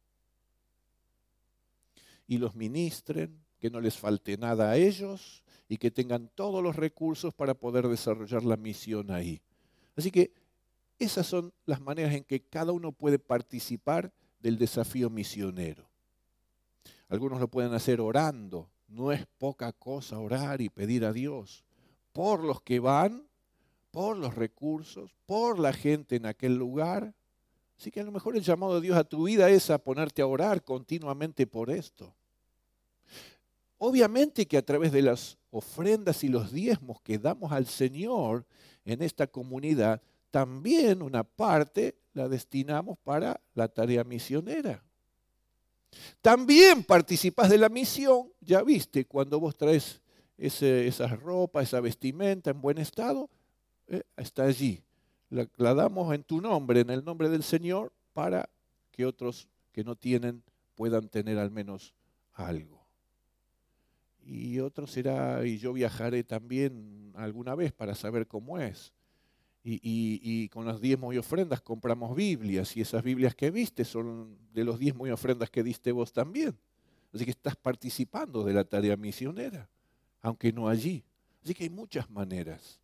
Speaker 1: y los ministren, que no les falte nada a ellos y que tengan todos los recursos para poder desarrollar la misión ahí. Así que esas son las maneras en que cada uno puede participar del desafío misionero. Algunos lo pueden hacer orando. No es poca cosa orar y pedir a Dios por los que van, por los recursos, por la gente en aquel lugar. Así que a lo mejor el llamado de Dios a tu vida es a ponerte a orar continuamente por esto. Obviamente que a través de las ofrendas y los diezmos que damos al Señor en esta comunidad, también una parte la destinamos para la tarea misionera. También participás de la misión, ya viste, cuando vos traes ese, esa ropa, esa vestimenta en buen estado, eh, está allí. La, la damos en tu nombre, en el nombre del Señor, para que otros que no tienen puedan tener al menos algo. Y otro será, y yo viajaré también alguna vez para saber cómo es. Y, y, y con los diezmos y ofrendas compramos Biblias, y esas Biblias que viste son de los diezmos y ofrendas que diste vos también. Así que estás participando de la tarea misionera, aunque no allí. Así que hay muchas maneras.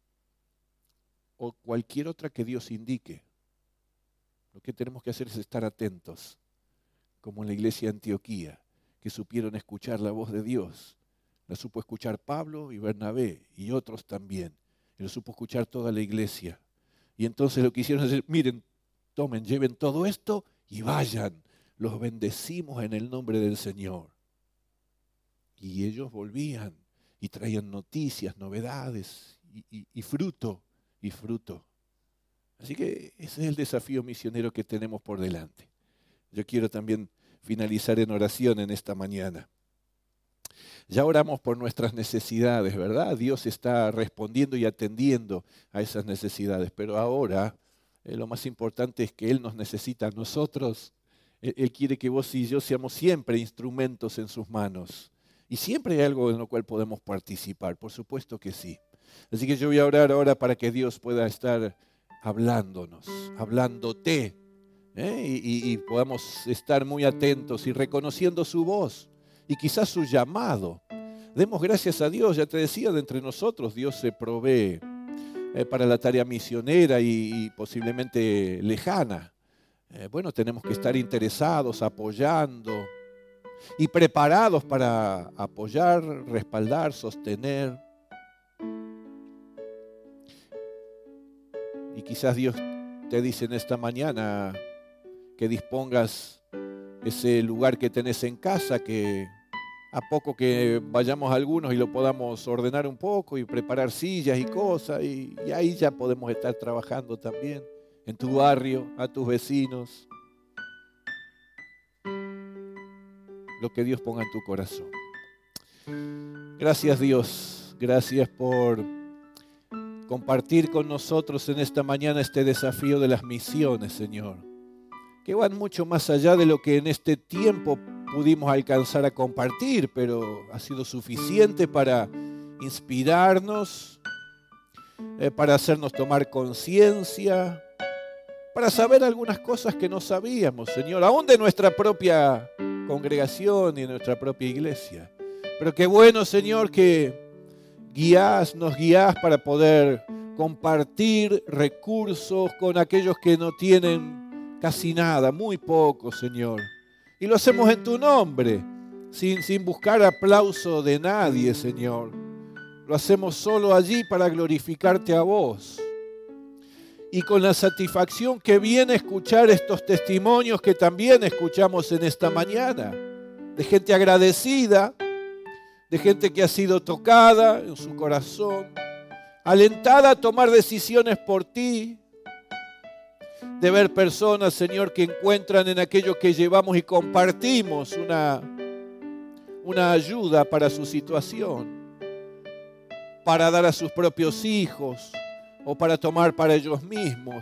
Speaker 1: O cualquier otra que Dios indique. Lo que tenemos que hacer es estar atentos, como en la iglesia de Antioquía, que supieron escuchar la voz de Dios. La supo escuchar Pablo y Bernabé y otros también. Y lo supo escuchar toda la iglesia. Y entonces lo que hicieron es decir, miren, tomen, lleven todo esto y vayan. Los bendecimos en el nombre del Señor. Y ellos volvían y traían noticias, novedades y, y, y fruto, y fruto. Así que ese es el desafío misionero que tenemos por delante. Yo quiero también finalizar en oración en esta mañana. Ya oramos por nuestras necesidades, ¿verdad? Dios está respondiendo y atendiendo a esas necesidades, pero ahora eh, lo más importante es que Él nos necesita a nosotros. Él, Él quiere que vos y yo seamos siempre instrumentos en sus manos. Y siempre hay algo en lo cual podemos participar, por supuesto que sí. Así que yo voy a orar ahora para que Dios pueda estar hablándonos, hablándote, ¿eh? y, y, y podamos estar muy atentos y reconociendo su voz. Y quizás su llamado. Demos gracias a Dios, ya te decía, de entre nosotros Dios se provee eh, para la tarea misionera y, y posiblemente lejana. eh, bueno, tenemos que estar interesados, apoyando y preparados para apoyar, respaldar, sostener. Y quizás Dios te dice en esta mañana que dispongas ese lugar que tenés en casa, que a poco que vayamos algunos y lo podamos ordenar un poco y preparar sillas y cosas, y, y ahí ya podemos estar trabajando también en tu barrio, a tus vecinos. Lo que Dios ponga en tu corazón. Gracias, Dios, gracias por compartir con nosotros en esta mañana este desafío de las misiones, Señor, que van mucho más allá de lo que en este tiempo pudimos alcanzar a compartir, pero ha sido suficiente para inspirarnos, eh, para hacernos tomar conciencia, para saber algunas cosas que no sabíamos, Señor, aún de nuestra propia congregación y de nuestra propia iglesia. Pero qué bueno, Señor, que guías, nos guías para poder compartir recursos con aquellos que no tienen casi nada, muy poco, Señor. Y lo hacemos en tu nombre, sin, sin buscar aplauso de nadie, Señor. Lo hacemos solo allí para glorificarte a vos. Y con la satisfacción que viene escuchar estos testimonios que también escuchamos en esta mañana, de gente agradecida, de gente que ha sido tocada en su corazón, alentada a tomar decisiones por ti, de ver personas, Señor, que encuentran en aquello que llevamos y compartimos una, una ayuda para su situación, para dar a sus propios hijos o para tomar para ellos mismos.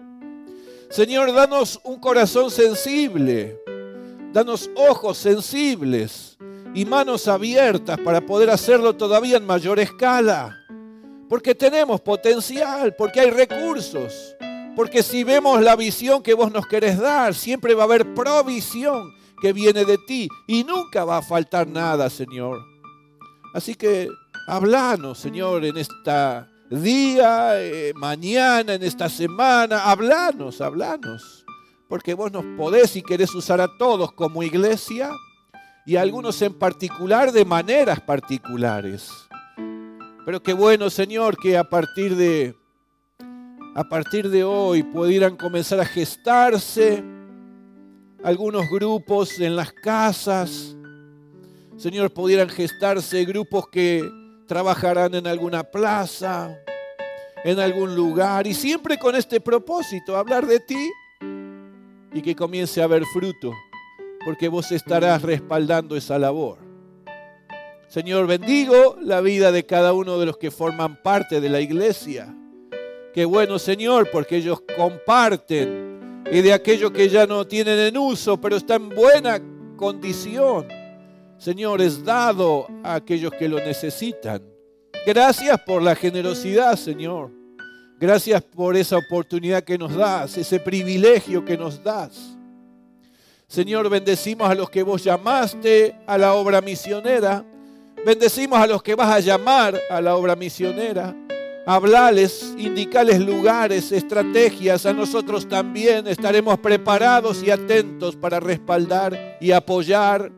Speaker 1: Señor, danos un corazón sensible, danos ojos sensibles y manos abiertas para poder hacerlo todavía en mayor escala, porque tenemos potencial, porque hay recursos, porque si vemos la visión que vos nos querés dar, siempre va a haber provisión que viene de ti y nunca va a faltar nada, Señor. Así que hablanos, Señor, en esta día, eh, mañana, en esta semana, hablanos, hablanos, porque vos nos podés y querés usar a todos como iglesia, y a algunos en particular de maneras particulares. Pero qué bueno, Señor, que a partir de, a partir de hoy pudieran comenzar a gestarse algunos grupos en las casas. Señor, pudieran gestarse grupos que trabajarán en alguna plaza, en algún lugar, y siempre con este propósito, hablar de ti y que comience a haber fruto, porque vos estarás respaldando esa labor. Señor, bendigo la vida de cada uno de los que forman parte de la iglesia. Qué bueno, Señor, porque ellos comparten, y de aquello que ya no tienen en uso, pero está en buena condición, Señor, es dado a aquellos que lo necesitan. Gracias por la generosidad, Señor. Gracias por esa oportunidad que nos das, ese privilegio que nos das. Señor, bendecimos a los que vos llamaste a la obra misionera. Bendecimos a los que vas a llamar a la obra misionera. Hablales, indicales lugares, estrategias. A nosotros también estaremos preparados y atentos para respaldar y apoyar.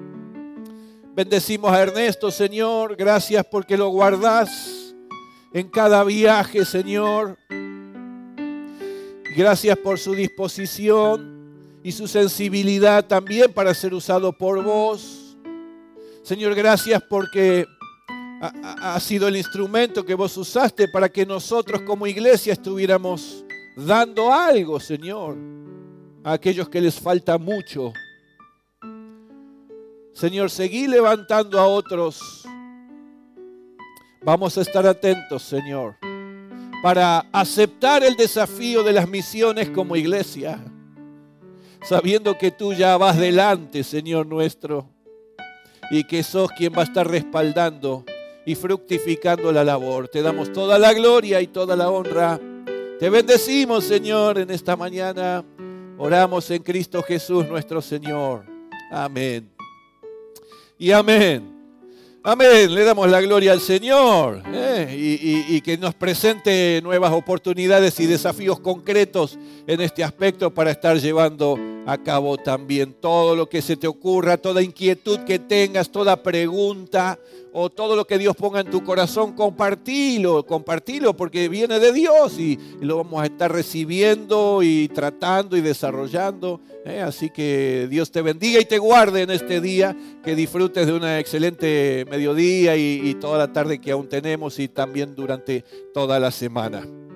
Speaker 1: Bendecimos a Ernesto, Señor. Gracias porque lo guardás en cada viaje, Señor. Gracias por su disposición y su sensibilidad también para ser usado por vos. Señor, gracias porque ha, ha sido el instrumento que vos usaste para que nosotros como iglesia estuviéramos dando algo, Señor, a aquellos que les falta mucho. Señor, seguí levantando a otros. Vamos a estar atentos, Señor, para aceptar el desafío de las misiones como iglesia, sabiendo que tú ya vas delante, Señor nuestro, y que sos quien va a estar respaldando y fructificando la labor. Te damos toda la gloria y toda la honra. Te bendecimos, Señor, en esta mañana. Oramos en Cristo Jesús nuestro Señor. Amén. Y amén. Amén, le damos la gloria al Señor ¿eh? y, y, y que nos presente nuevas oportunidades y desafíos concretos en este aspecto para estar llevando a cabo también todo lo que se te ocurra, toda inquietud que tengas, toda pregunta o todo lo que Dios ponga en tu corazón, compartilo, compartilo porque viene de Dios y, y lo vamos a estar recibiendo y tratando y desarrollando. ¿eh? Así que Dios te bendiga y te guarde en este día, que disfrutes de una excelente mediodía y, y toda la tarde que aún tenemos y también durante toda la semana.